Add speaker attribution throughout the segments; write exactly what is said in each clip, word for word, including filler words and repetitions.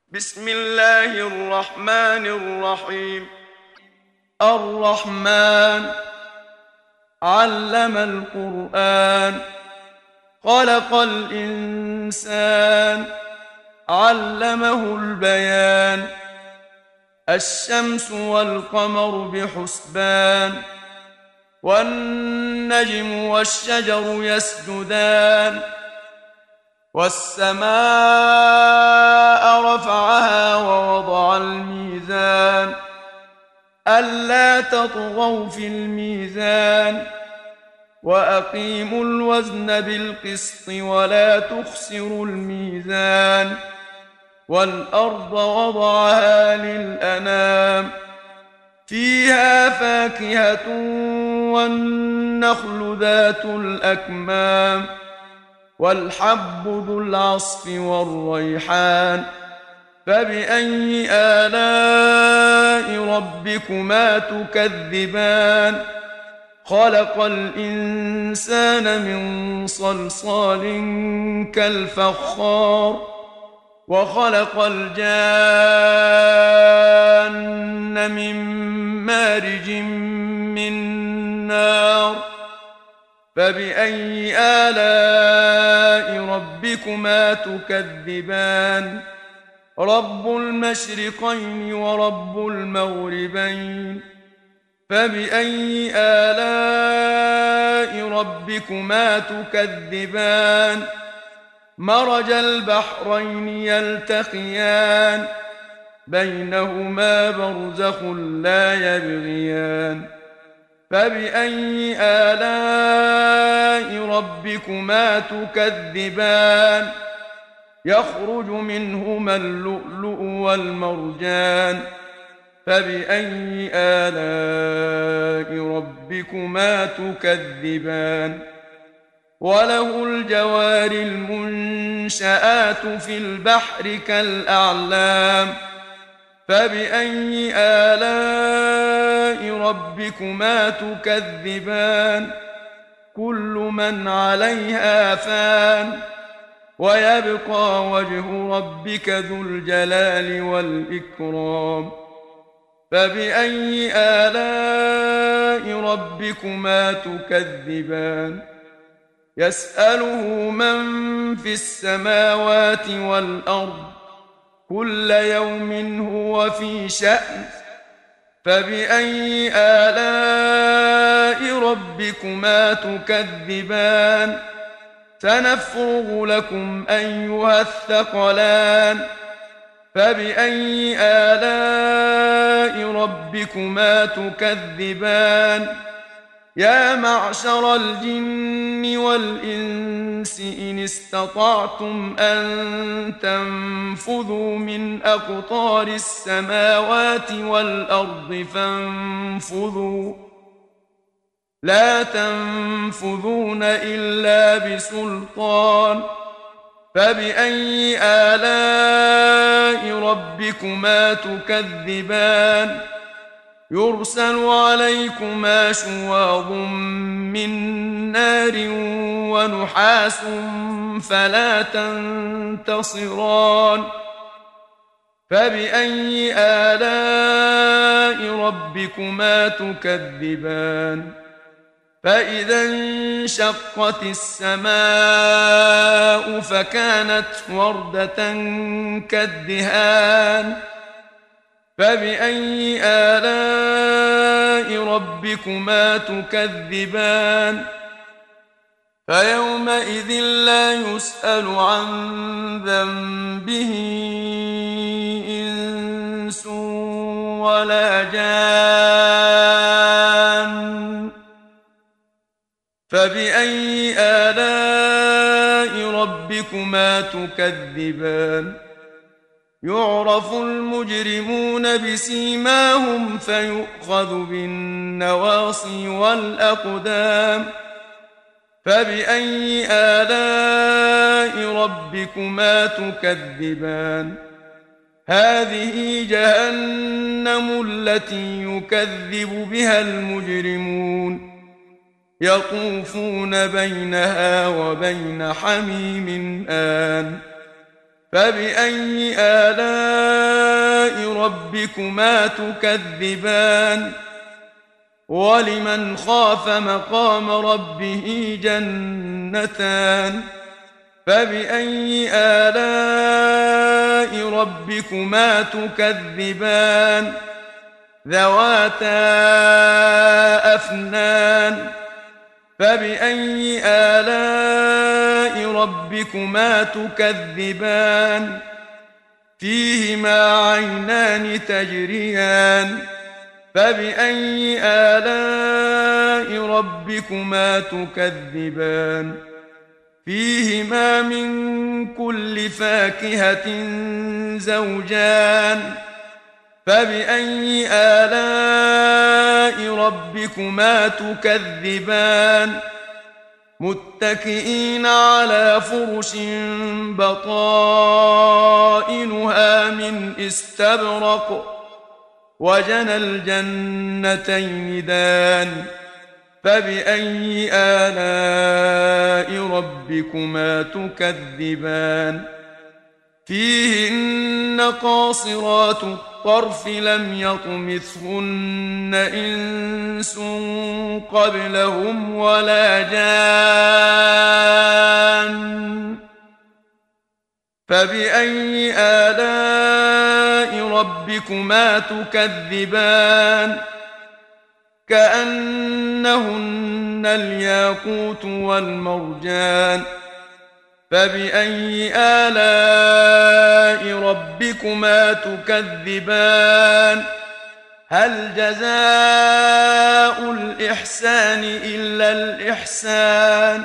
Speaker 1: بسم الله الرحمن الرحيم. الرحمن علم القرآن، خلق الإنسان، علمه البيان. الشمس والقمر بحسبان، والنجم والشجر يسجدان. والسماء رفعها ووضع الميزان، ألا تطغوا في الميزان، وأقيموا الوزن بالقسط ولا تخسروا الميزان. والأرض وضعها للأنام، فيها فاكهة والنخل ذات الأكمام، والحب ذو العصف والريحان. فبأي آلاء ربكما تكذبان؟ خلق الإنسان من صلصال كالفخار، وخلق الجان من مارج من نار. فبأي آلاء ربكما تكذبان؟ رب المشرقين ورب المغربين. فبأي آلاء ربكما تكذبان؟ مرج البحرين يلتقيان، بينهما برزخ لا يبغيان. فبأي آلاء ربكما تكذبان؟ يخرج منهما اللؤلؤ والمرجان. فبأي آلاء ربكما تكذبان؟ وله الجوار المنشآت في البحر كالأعلام. فبأي آلاء ربكما تكذبان؟ كل من عليها فان، ويبقى وجه ربك ذو الجلال والإكرام. فبأي آلاء ربكما تكذبان؟ يسأله من في السماوات والأرض، كل يوم هو في شأن. فبأي آلاء ربكما تكذبان؟ سنفرغ لكم أيها الثقلان. فبأي آلاء ربكما تكذبان؟ يا معشر الجن والإنس إن استطعتم أن تنفذوا من أقطار السماوات والأرض فانفذوا، لا تنفذون إلا بسلطان. فبأي آلاء ربكما تكذبان؟ يرسل عليكما شواظ من نار ونحاس فلا تنتصران. فبأي آلاء ربكما تكذبان؟ فإذا انشقت السماء فكانت وردة كالدهان. فبأي آلاء ربكما تكذبان؟ فيومئذ لا يسأل عن ذنبه إنس ولا جان. فبأي آلاء ربكما تكذبان؟ يعرف المجرمون بسيماهم فيؤخذ بالنواصي والأقدام. فبأي آلاء ربكما تكذبان؟ هذه جهنم التي يكذب بها المجرمون، يطوفون بينها وبين حميم آن. فبأي آلاء ربكما تكذبان ولمن خاف مقام ربه جنتان فبأي آلاء ربكما تكذبان ذواتا أفنان فبأي آلاء ربكما تكذبان فيهما عينان تجريان فبأي آلاء ربكما تكذبان فيهما من كل فاكهة زوجان فبأي آلاء ربكما تكذبان متكئين على فرش بطائنها من استبرق وجنى الجنتين دان فبأي آلاء ربكما تكذبان فيهن قاصرات الطرف لم يطمثهن إنس قبلهم ولا جان فبأي آلاء ربكما تكذبان كأنهن الياقوت والمرجان فبأي آلاء ربكما تكذبان هل جزاء الإحسان إلا الإحسان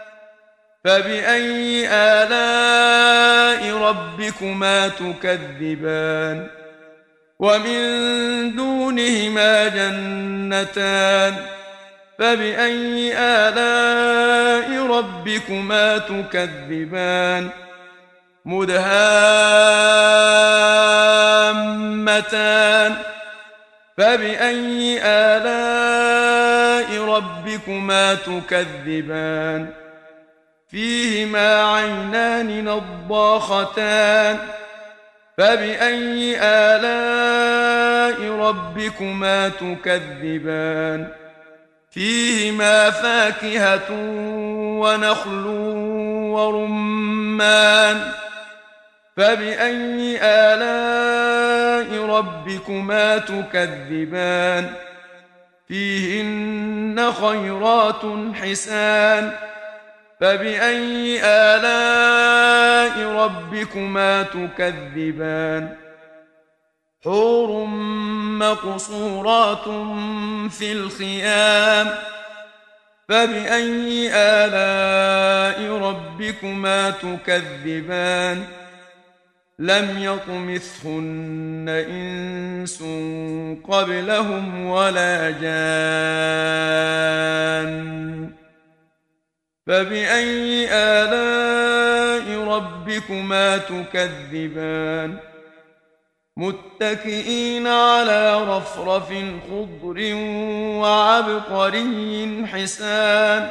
Speaker 1: فبأي آلاء ربكما تكذبان ومن دونهما جنتان فبأي آلاء ربكما تكذبان مدهامتان فبأي آلاء ربكما تكذبان فيهما عينان نضاختان فبأي آلاء ربكما تكذبان فيهما فاكهة ونخل ورمان فبأي آلاء ربكما تكذبان فيهن خيرات حسان فبأي آلاء ربكما تكذبان حور مقصورات في الخيام فبأي آلاء ربكما تكذبان لم يطمثهن إنس قبلهم ولا جان فبأي آلاء ربكما تكذبان متكئين على رفرف خضر وعبقري حسان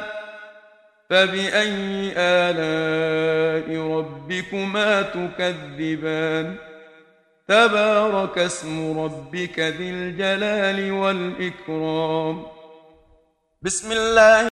Speaker 1: فبأي آلاء ربكما تكذبان تبارك اسم ربك ذي الجلال والإكرام بسم الله